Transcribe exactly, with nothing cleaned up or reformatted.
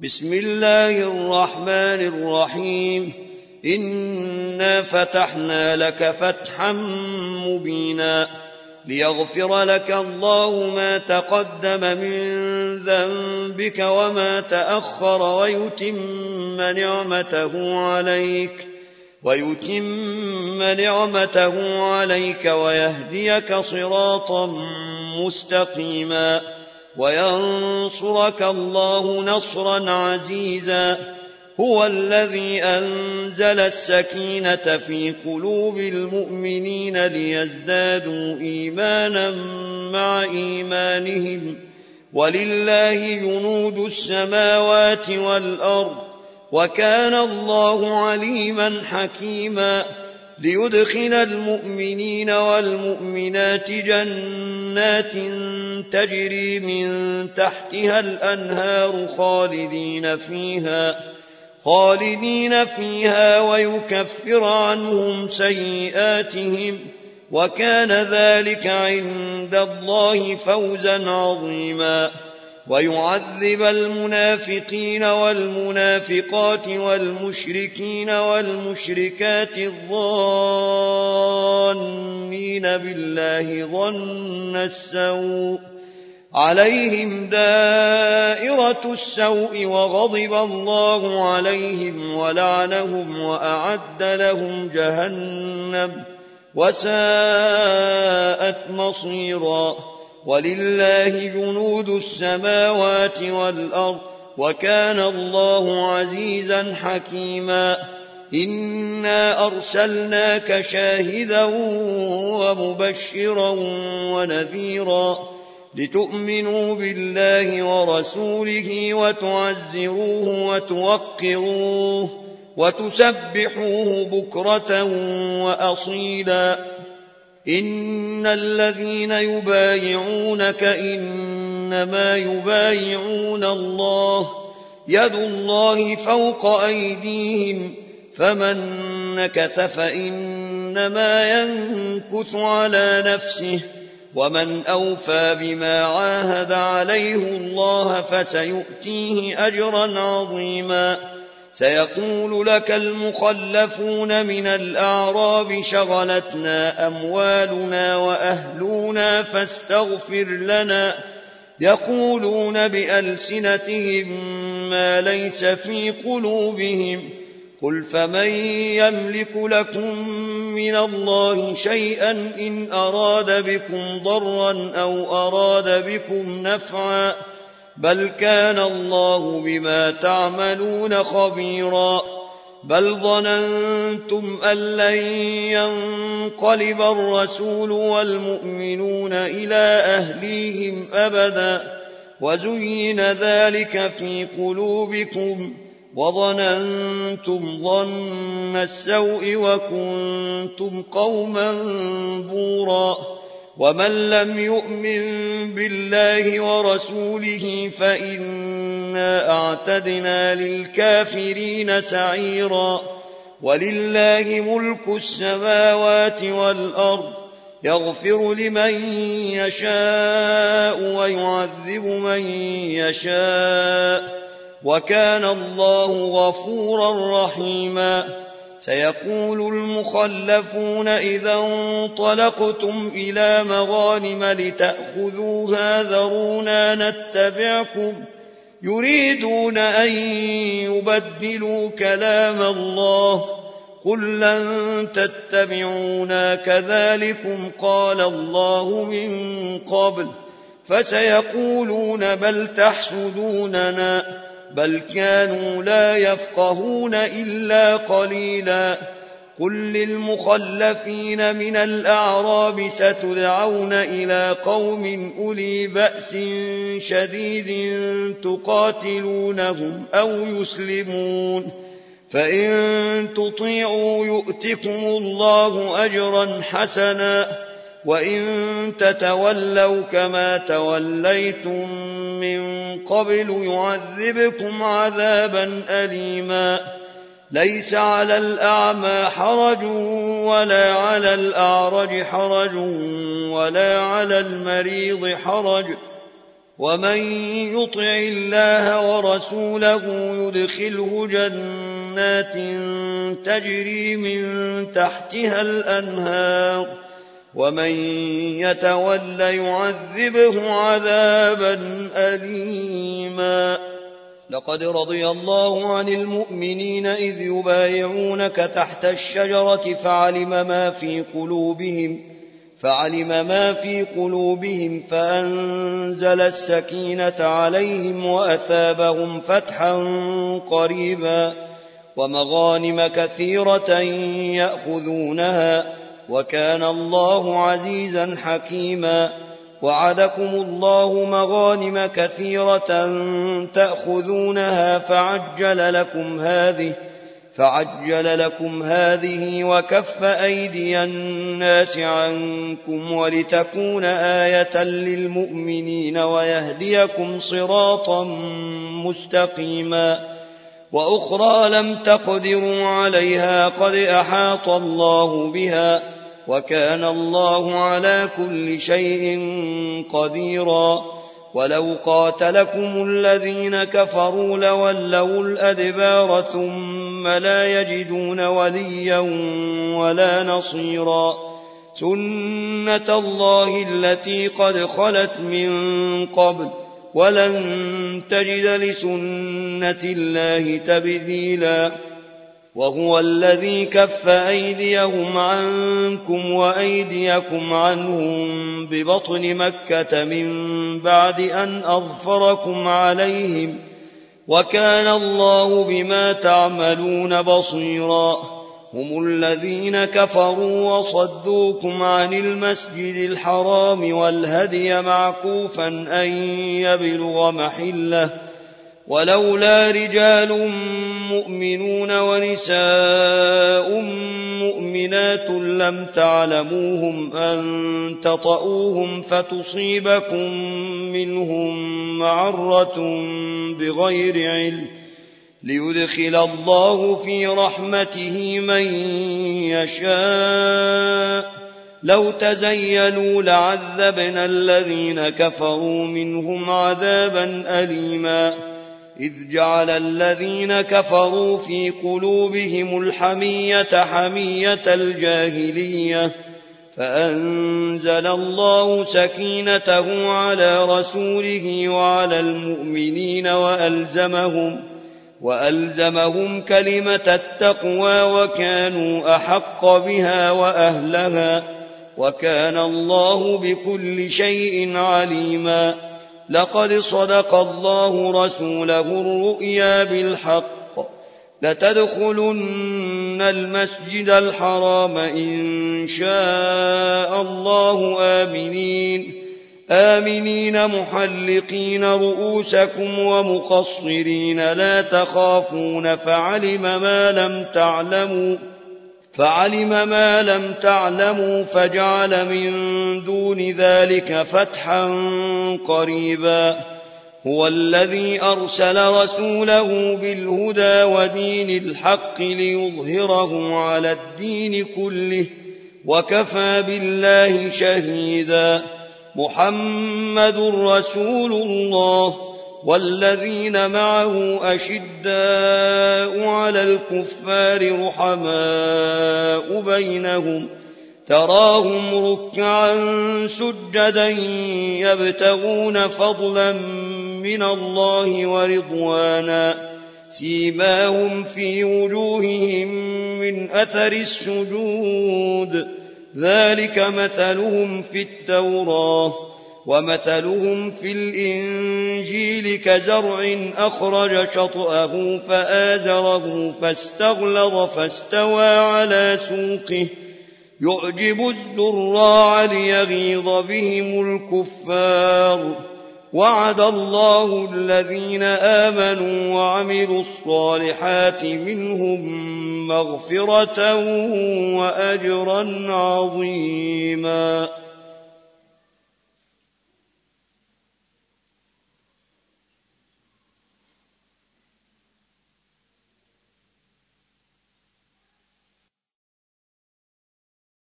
بسم الله الرحمن الرحيم إنا فتحنا لك فتحا مبينا ليغفر لك الله ما تقدم من ذنبك وما تأخر ويتم نعمته عليك ويتم نعمته عليك ويهديك صراطا مستقيما وينصرك الله نصرا عزيزا هو الذي أنزل السكينة في قلوب المؤمنين ليزدادوا إيمانا مع إيمانهم ولله جنود السماوات والأرض وكان الله عليما حكيما ليدخل المؤمنين والمؤمنات جنات تجري من تحتها الأنهار خالدين فيها خالدين فيها ويكفر عنهم سيئاتهم وكان ذلك عند الله فوزا عظيما ويعذب المنافقين والمنافقات والمشركين والمشركات الظانين بالله ظن السوء عليهم دائرة السوء وغضب الله عليهم ولعنهم وأعد لهم جهنم وساءت مصيرا ولله جنود السماوات والأرض وكان الله عزيزا حكيما إنا أرسلناك شاهدا ومبشرا ونذيرا لتؤمنوا بالله ورسوله وتعزروه وتوقروه وتسبحوه بكرة وأصيلا إن الذين يبايعونك إنما يبايعون الله يد الله فوق أيديهم فمن نكث فإنما ينكث على نفسه ومن أوفى بما عاهد عليه الله فسيؤتيه أجرا عظيما سيقول لك المخلفون من الأعراب شغلتنا أموالنا وأهلنا فاستغفر لنا يقولون بألسنتهم ما ليس في قلوبهم قل فمن يملك لكم من الله شيئا إن أراد بكم ضرا أو أراد بكم نفعا بل كان الله بما تعملون خبيرا بل ظننتم أن لن ينقلب الرسول والمؤمنون إلى أهليهم أبدا وزين ذلك في قلوبكم وظننتم ظن السوء وكنتم قوما بورا ومن لم يؤمن بالله ورسوله فإنا أعتدنا للكافرين سعيرا ولله ملك السماوات والأرض يغفر لمن يشاء ويعذب من يشاء وكان الله غفورا رحيما سيقول المخلفون إذا انطلقتم إلى مغانم لتأخذوها ذرونا نتبعكم يريدون أن يبدلوا كلام الله قل لن تتبعونا كذلكم قال الله من قبل فسيقولون بل تحسدوننا بل كانوا لا يفقهون إلا قليلا قل للمخلفين من الأعراب ستدعون إلى قوم أولي بأس شديد تقاتلونهم أو يسلمون فإن تطيعوا يؤتكم الله أجرا حسنا وإن تتولوا كما توليتم من قبل يعذبكم عذابا أليما ليس على الأعمى حرج ولا على الأعرج حرج ولا على المريض حرج ومن يطع الله ورسوله يدخله جنات تجري من تحتها الأنهار ومن يتول يعذبه عذابا أليما. لقد رضي الله عن المؤمنين إذ يبايعونك تحت الشجرة فعلم ما في قلوبهم فعلم ما في قلوبهم فأنزل السكينة عليهم وأثابهم فتحا قريبا ومغانم كثيرة يأخذونها وكان الله عزيزا حكيما. وعدكم الله مغانم كثيرة تأخذونها فعجل لكم هذه فعجل لكم هذه وكف أيدي الناس عنكم ولتكون آية للمؤمنين ويهديكم صراطا مستقيما. وأخرى لم تقدروا عليها قد أحاط الله بها وكان الله على كل شيء قديرا. ولو قاتلكم الذين كفروا لولوا الأدبار ثم لا يجدون وليا ولا نصيرا. سنة الله التي قد خلت من قبل ولن تجد لسنة الله تبديلا. وهو الذي كف أيديهم عنكم وأيديكم عنهم ببطن مكة من بعد أن أظفركم عليهم وكان الله بما تعملون بصيرا. هم الذين كفروا وصدوكم عن المسجد الحرام والهدي معكوفا أن يبلغ محله ولولا رجال مؤمنون ونساء مؤمنات لم تعلموهم أن تطؤوهم فتصيبكم منهم معرة بغير علم ليدخل الله في رحمته من يشاء. لو تزيلوا لعذبنا الذين كفروا منهم عذابا أليما. إذ جعل الذين كفروا في قلوبهم الحمية حمية الجاهلية فأنزل الله سكينته على رسوله وعلى المؤمنين وألزمهم, وألزمهم كلمة التقوى وكانوا أحق بها وأهلها وكان الله بكل شيء عليما. لقد صدق الله رسوله الرؤيا بالحق لتدخلن المسجد الحرام إن شاء الله آمنين آمنين محلقين رؤوسكم ومقصرين لا تخافون فعلم ما لم تعلموا فعلم ما لم تعلموا فجعل من دون ذلك فتحا قريبا. هو الذي أرسل رسوله بالهدى ودين الحق ليظهره على الدين كله وكفى بالله شهيدا. محمد رسول الله والذين معه أشداء على الكفار رحماء بينهم تراهم ركعا سجدا يبتغون فضلا من الله ورضوانا سيماهم في وجوههم من أثر السجود ذلك مثلهم في التوراة ومثلهم في الإنجيل كزرع أخرج شطأه فآزره فاستغلظ فاستوى على سوقه يعجب الزراع ليغيظ بهم الكفار. وعد الله الذين آمنوا وعملوا الصالحات منهم مغفرة وأجرا عظيما.